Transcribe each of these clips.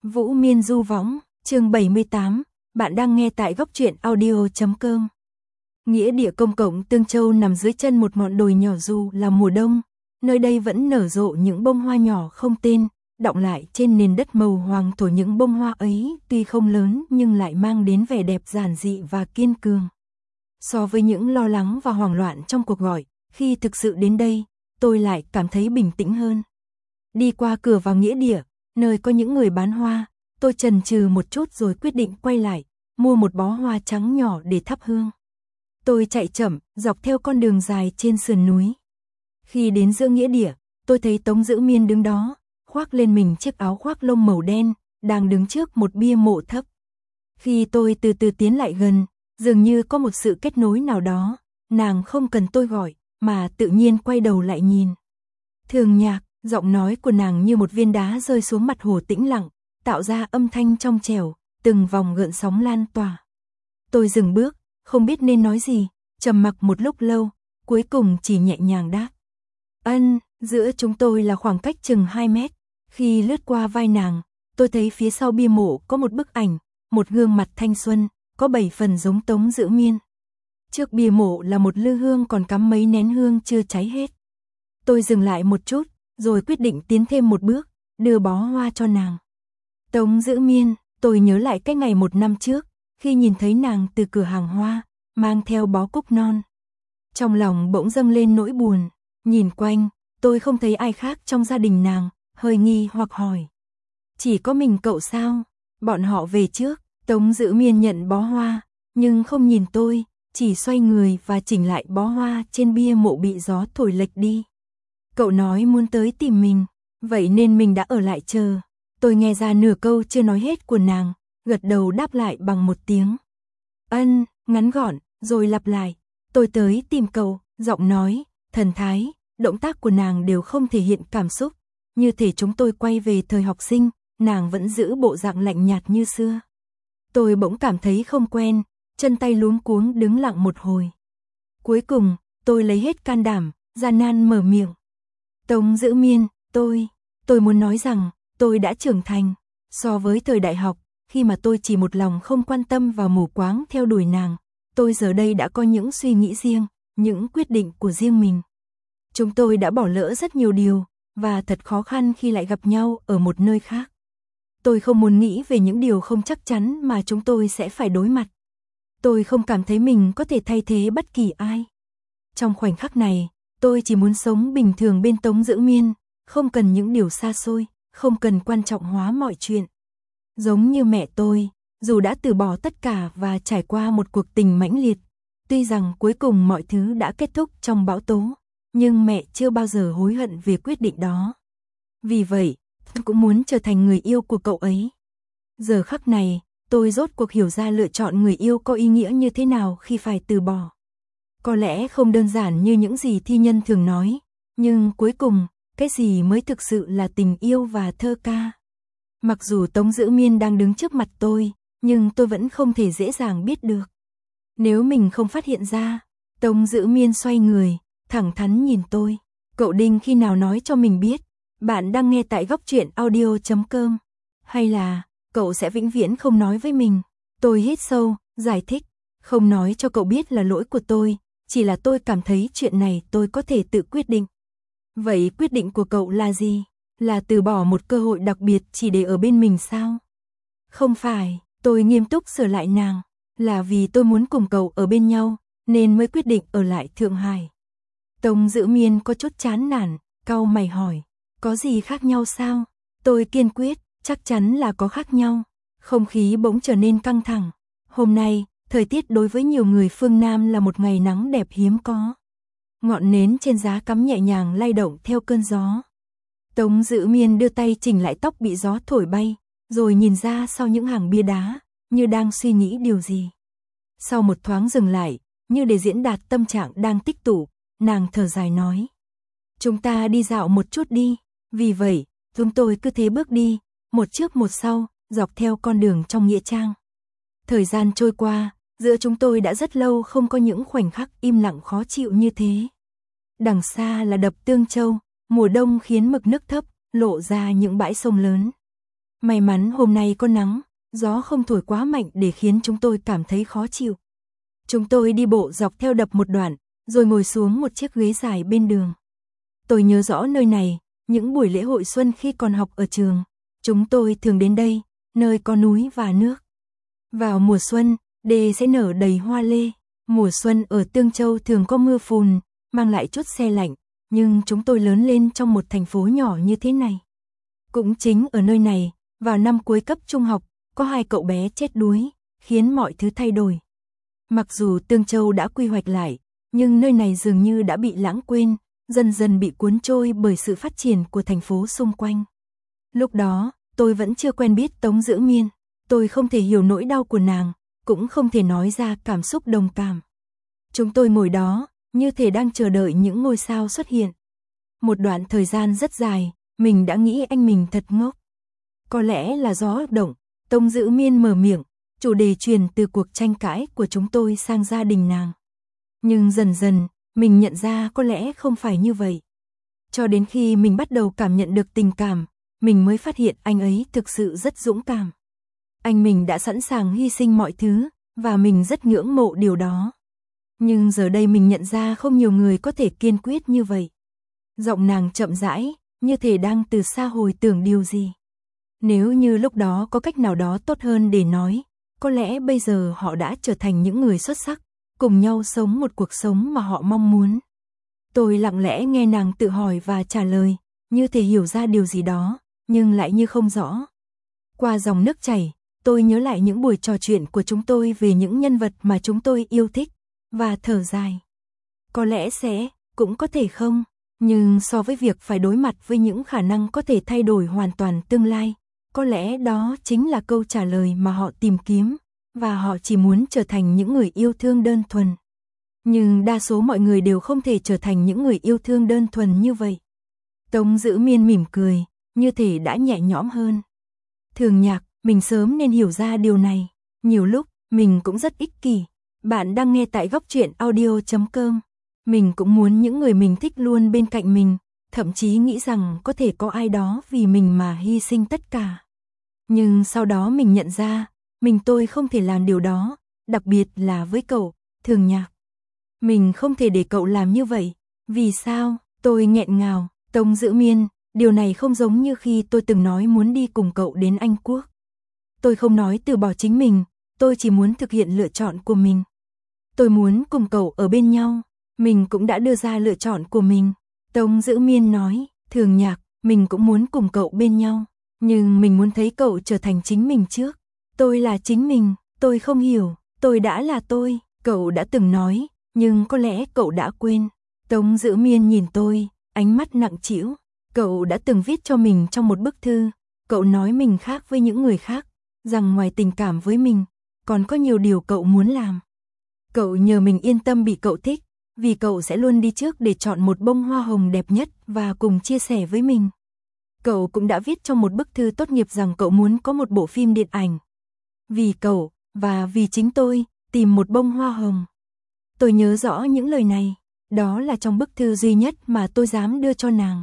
Vũ Miên du võng, chương 78, bạn đang nghe tại góc truyện audio.com. Nghĩa địa công cộng Tương Châu nằm dưới chân một ngọn đồi nhỏ. Dù là mùa đông, nơi đây vẫn nở rộ những bông hoa nhỏ không tên, đọng lại trên nền đất màu hoàng thổ. Những bông hoa ấy tuy không lớn nhưng lại mang đến vẻ đẹp giản dị và kiên cường. So với những lo lắng và hoảng loạn trong cuộc gọi, khi thực sự đến đây, tôi lại cảm thấy bình tĩnh hơn. Đi qua cửa vào nghĩa địa, nơi có những người bán hoa, tôi chần chừ một chút rồi quyết định quay lại, mua một bó hoa trắng nhỏ để thắp hương. Tôi chạy chậm, dọc theo con đường dài trên sườn núi. Khi đến giữa nghĩa địa, tôi thấy Tống Dữ Miên đứng đó, khoác lên mình chiếc áo khoác lông màu đen, đang đứng trước một bia mộ thấp. Khi tôi từ từ tiến lại gần, dường như có một sự kết nối nào đó, nàng không cần tôi gọi, mà tự nhiên quay đầu lại nhìn. Thường Nhạc, giọng nói của nàng như một viên đá rơi xuống mặt hồ tĩnh lặng, tạo ra âm thanh trong trẻo, từng vòng gợn sóng lan tỏa. Tôi dừng bước, không biết nên nói gì, trầm mặc một lúc lâu, cuối cùng chỉ nhẹ nhàng đáp. Ân, giữa chúng tôi là khoảng cách chừng 2 mét. Khi lướt qua vai nàng, tôi thấy phía sau bia mộ có một bức ảnh, một gương mặt thanh xuân, có 7 phần giống Tống Dữ Miên. Trước bia mộ là một lư hương còn cắm mấy nén hương chưa cháy hết. Tôi dừng lại một chút, rồi quyết định tiến thêm một bước, đưa bó hoa cho nàng. Tống Dữ Miên, tôi nhớ lại cái ngày 1 năm trước, khi nhìn thấy nàng từ cửa hàng hoa, mang theo bó cúc non. Trong lòng bỗng dâng lên nỗi buồn, nhìn quanh, tôi không thấy ai khác trong gia đình nàng, hơi nghi hoặc hỏi. Chỉ có mình cậu sao? Bọn họ về trước. Tống Dữ Miên nhận bó hoa, nhưng không nhìn tôi, chỉ xoay người và chỉnh lại bó hoa trên bia mộ bị gió thổi lệch đi. Cậu nói muốn tới tìm mình, vậy nên mình đã ở lại chờ. Tôi nghe ra nửa câu chưa nói hết của nàng, gật đầu đáp lại bằng một tiếng. Ân, ngắn gọn, rồi lặp lại. Tôi tới tìm cậu, giọng nói, thần thái, động tác của nàng đều không thể hiện cảm xúc. Như thể chúng tôi quay về thời học sinh, nàng vẫn giữ bộ dạng lạnh nhạt như xưa. Tôi bỗng cảm thấy không quen, chân tay luống cuống đứng lặng một hồi. Cuối cùng, tôi lấy hết can đảm, gian nan mở miệng. Tống Dữ Miên, tôi muốn nói rằng, tôi đã trưởng thành. So với thời đại học, khi mà tôi chỉ một lòng không quan tâm và mù quáng theo đuổi nàng, tôi giờ đây đã có những suy nghĩ riêng, những quyết định của riêng mình. Chúng tôi đã bỏ lỡ rất nhiều điều, và thật khó khăn khi lại gặp nhau ở một nơi khác. Tôi không muốn nghĩ về những điều không chắc chắn mà chúng tôi sẽ phải đối mặt. Tôi không cảm thấy mình có thể thay thế bất kỳ ai. Trong khoảnh khắc này, tôi chỉ muốn sống bình thường bên Tống Dữ Miên, không cần những điều xa xôi, không cần quan trọng hóa mọi chuyện. Giống như mẹ tôi, dù đã từ bỏ tất cả và trải qua một cuộc tình mãnh liệt, tuy rằng cuối cùng mọi thứ đã kết thúc trong bão tố, nhưng mẹ chưa bao giờ hối hận về quyết định đó. Vì vậy, tôi cũng muốn trở thành người yêu của cậu ấy. Giờ khắc này, tôi rốt cuộc hiểu ra lựa chọn người yêu có ý nghĩa như thế nào khi phải từ bỏ. Có lẽ không đơn giản như những gì thi nhân thường nói, nhưng cuối cùng, cái gì mới thực sự là tình yêu và thơ ca. Mặc dù Tống Dữ Miên đang đứng trước mặt tôi, nhưng tôi vẫn không thể dễ dàng biết được. Nếu mình không phát hiện ra, Tống Dữ Miên xoay người, thẳng thắn nhìn tôi. Cậu định khi nào nói cho mình biết, bạn đang nghe tại góc truyện audio.com, hay là cậu sẽ vĩnh viễn không nói với mình? Tôi hít sâu, giải thích, không nói cho cậu biết là lỗi của tôi, chỉ là tôi cảm thấy chuyện này tôi có thể tự quyết định. Vậy quyết định của cậu là gì? Là từ bỏ một cơ hội đặc biệt chỉ để ở bên mình sao? Không phải, tôi nghiêm túc sửa lại nàng, là vì tôi muốn cùng cậu ở bên nhau, nên mới quyết định ở lại Thượng Hải. Tống Dữ Miên có chút chán nản, cau mày hỏi, có gì khác nhau sao? Tôi kiên quyết, chắc chắn là có khác nhau. Không khí bỗng trở nên căng thẳng. Hôm nay, thời tiết đối với nhiều người phương Nam là một ngày nắng đẹp hiếm có. Ngọn nến trên giá cắm nhẹ nhàng lay động theo cơn gió. Tống Dữ Miên đưa tay chỉnh lại tóc bị gió thổi bay, rồi nhìn ra sau những hàng bia đá, như đang suy nghĩ điều gì. Sau một thoáng dừng lại, như để diễn đạt tâm trạng đang tích tụ, nàng thở dài nói. Chúng ta đi dạo một chút đi. Vì vậy, chúng tôi cứ thế bước đi, một trước một sau, dọc theo con đường trong nghĩa trang. Thời gian trôi qua, giữa chúng tôi đã rất lâu không có những khoảnh khắc im lặng khó chịu như thế. Đằng xa là đập Tương Châu, mùa đông khiến mực nước thấp, lộ ra những bãi sông lớn. May mắn hôm nay có nắng, gió không thổi quá mạnh để khiến chúng tôi cảm thấy khó chịu. Chúng tôi đi bộ dọc theo đập một đoạn, rồi ngồi xuống một chiếc ghế dài bên đường. Tôi nhớ rõ nơi này, những buổi lễ hội xuân khi còn học ở trường, chúng tôi thường đến đây, nơi có núi và nước. Vào mùa xuân, đê sẽ nở đầy hoa lê. Mùa xuân ở Tương Châu thường có mưa phùn, mang lại chút se lạnh, nhưng chúng tôi lớn lên trong một thành phố nhỏ như thế này. Cũng chính ở nơi này, vào năm cuối cấp trung học, có 2 cậu bé chết đuối, khiến mọi thứ thay đổi. Mặc dù Tương Châu đã quy hoạch lại, nhưng nơi này dường như đã bị lãng quên, dần dần bị cuốn trôi bởi sự phát triển của thành phố xung quanh. Lúc đó, tôi vẫn chưa quen biết Tống Dữ Miên, tôi không thể hiểu nỗi đau của nàng, cũng không thể nói ra cảm xúc đồng cảm. Chúng tôi ngồi đó, như thể đang chờ đợi những ngôi sao xuất hiện. Một đoạn thời gian rất dài, mình đã nghĩ anh mình thật ngốc. Có lẽ là gió động, Tống Dữ Miên mở miệng, chủ đề truyền từ cuộc tranh cãi của chúng tôi sang gia đình nàng. Nhưng dần dần, mình nhận ra có lẽ không phải như vậy. Cho đến khi mình bắt đầu cảm nhận được tình cảm, mình mới phát hiện anh ấy thực sự rất dũng cảm. Anh mình đã sẵn sàng hy sinh mọi thứ, và mình rất ngưỡng mộ điều đó. Nhưng giờ đây mình nhận ra không nhiều người có thể kiên quyết như vậy. Giọng nàng chậm rãi, như thể đang từ xa hồi tưởng điều gì. Nếu như lúc đó có cách nào đó tốt hơn để nói, có lẽ bây giờ họ đã trở thành những người xuất sắc, cùng nhau sống một cuộc sống mà họ mong muốn. Tôi lặng lẽ nghe nàng tự hỏi và trả lời, như thể hiểu ra điều gì đó, nhưng lại như không rõ. Qua dòng nước chảy, tôi nhớ lại những buổi trò chuyện của chúng tôi về những nhân vật mà chúng tôi yêu thích, và thở dài. Có lẽ sẽ, cũng có thể không, nhưng so với việc phải đối mặt với những khả năng có thể thay đổi hoàn toàn tương lai, có lẽ đó chính là câu trả lời mà họ tìm kiếm, và họ chỉ muốn trở thành những người yêu thương đơn thuần. Nhưng đa số mọi người đều không thể trở thành những người yêu thương đơn thuần như vậy. Tống Dữ Miên mỉm cười, như thể đã nhẹ nhõm hơn. Thường Nhạc, mình sớm nên hiểu ra điều này. Nhiều lúc, mình cũng rất ích kỷ. Bạn đang nghe tại goctruyện.audio.com. Mình cũng muốn những người mình thích luôn bên cạnh mình, thậm chí nghĩ rằng có thể có ai đó vì mình mà hy sinh tất cả. Nhưng sau đó mình nhận ra, tôi không thể làm điều đó, đặc biệt là với cậu, Thường Nhạc. Mình không thể để cậu làm như vậy. Vì sao? Tôi nghẹn ngào. Tống Dữ Miên, điều này không giống như khi tôi từng nói muốn đi cùng cậu đến Anh Quốc. Tôi không nói từ bỏ chính mình, tôi chỉ muốn thực hiện lựa chọn của mình. Tôi muốn cùng cậu ở bên nhau, mình cũng đã đưa ra lựa chọn của mình. Tống Dữ Miên nói, Thường Nhạc, mình cũng muốn cùng cậu bên nhau, nhưng mình muốn thấy cậu trở thành chính mình trước. Tôi là chính mình, tôi không hiểu, tôi đã là tôi, cậu đã từng nói, nhưng có lẽ cậu đã quên. Tống Dữ Miên nhìn tôi, ánh mắt nặng trĩu. Cậu đã từng viết cho mình trong một bức thư, cậu nói mình khác với những người khác, rằng ngoài tình cảm với mình, còn có nhiều điều cậu muốn làm. Cậu nhờ mình yên tâm bị cậu thích, vì cậu sẽ luôn đi trước để chọn một bông hoa hồng đẹp nhất và cùng chia sẻ với mình. Cậu cũng đã viết trong một bức thư tốt nghiệp rằng cậu muốn có một bộ phim điện ảnh. Vì cậu, và vì chính tôi, tìm một bông hoa hồng. Tôi nhớ rõ những lời này, đó là trong bức thư duy nhất mà tôi dám đưa cho nàng.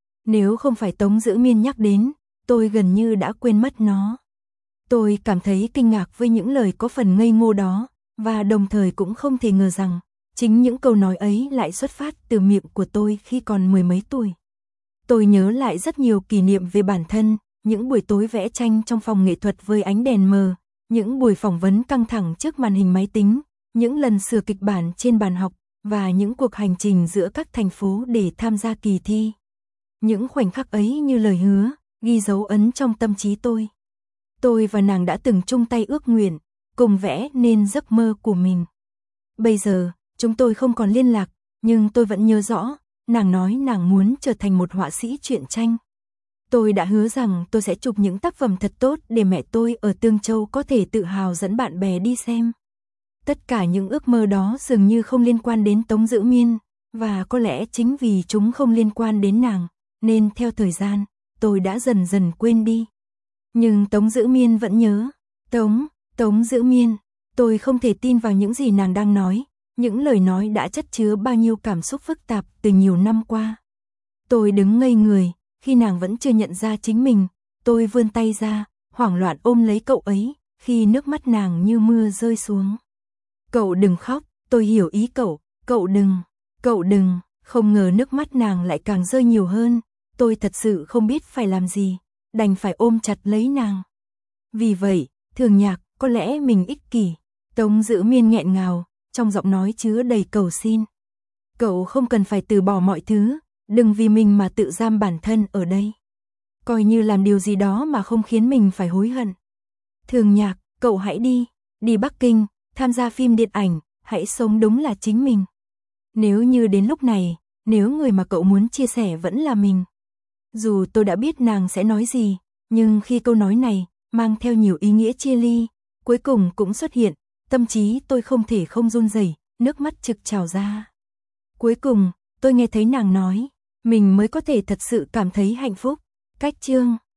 Nếu không phải Tống Dữ Miên nhắc đến, tôi gần như đã quên mất nó. Tôi cảm thấy kinh ngạc với những lời có phần ngây ngô đó, và đồng thời cũng không thể ngờ rằng, chính những câu nói ấy lại xuất phát từ miệng của tôi khi còn 10 mấy tuổi. Tôi nhớ lại rất nhiều kỷ niệm về bản thân, những buổi tối vẽ tranh trong phòng nghệ thuật với ánh đèn mờ, những buổi phỏng vấn căng thẳng trước màn hình máy tính, những lần sửa kịch bản trên bàn học, và những cuộc hành trình giữa các thành phố để tham gia kỳ thi. Những khoảnh khắc ấy như lời hứa, ghi dấu ấn trong tâm trí tôi. Tôi và nàng đã từng chung tay ước nguyện, cùng vẽ nên giấc mơ của mình. Bây giờ, chúng tôi không còn liên lạc, nhưng tôi vẫn nhớ rõ, nàng nói nàng muốn trở thành một họa sĩ truyện tranh. Tôi đã hứa rằng tôi sẽ chụp những tác phẩm thật tốt để mẹ tôi ở Tương Châu có thể tự hào dẫn bạn bè đi xem. Tất cả những ước mơ đó dường như không liên quan đến Tống Dữ Miên, và có lẽ chính vì chúng không liên quan đến nàng, nên theo thời gian, tôi đã dần dần quên đi. Nhưng Tống Dữ Miên vẫn nhớ. Tống Dữ Miên, tôi không thể tin vào những gì nàng đang nói, những lời nói đã chất chứa bao nhiêu cảm xúc phức tạp từ nhiều năm qua. Tôi đứng ngây người, khi nàng vẫn chưa nhận ra chính mình, tôi vươn tay ra, hoảng loạn ôm lấy cậu ấy, khi nước mắt nàng như mưa rơi xuống. Cậu đừng khóc, tôi hiểu ý cậu đừng, không ngờ nước mắt nàng lại càng rơi nhiều hơn, tôi thật sự không biết phải làm gì, đành phải ôm chặt lấy nàng. Vì vậy, Thường Nhạc, có lẽ mình ích kỷ, Tống Dữ Miên nghẹn ngào, trong giọng nói chứa đầy cầu xin. Cậu không cần phải từ bỏ mọi thứ, đừng vì mình mà tự giam bản thân ở đây. Coi như làm điều gì đó mà không khiến mình phải hối hận. Thường Nhạc, cậu hãy đi Bắc Kinh, tham gia phim điện ảnh, hãy sống đúng là chính mình. Nếu như đến lúc này, nếu người mà cậu muốn chia sẻ vẫn là mình. Dù tôi đã biết nàng sẽ nói gì, nhưng khi câu nói này mang theo nhiều ý nghĩa chia ly, cuối cùng cũng xuất hiện, tâm trí tôi không thể không run rẩy, nước mắt trực trào ra. Cuối cùng, tôi nghe thấy nàng nói, mình mới có thể thật sự cảm thấy hạnh phúc. Cách chương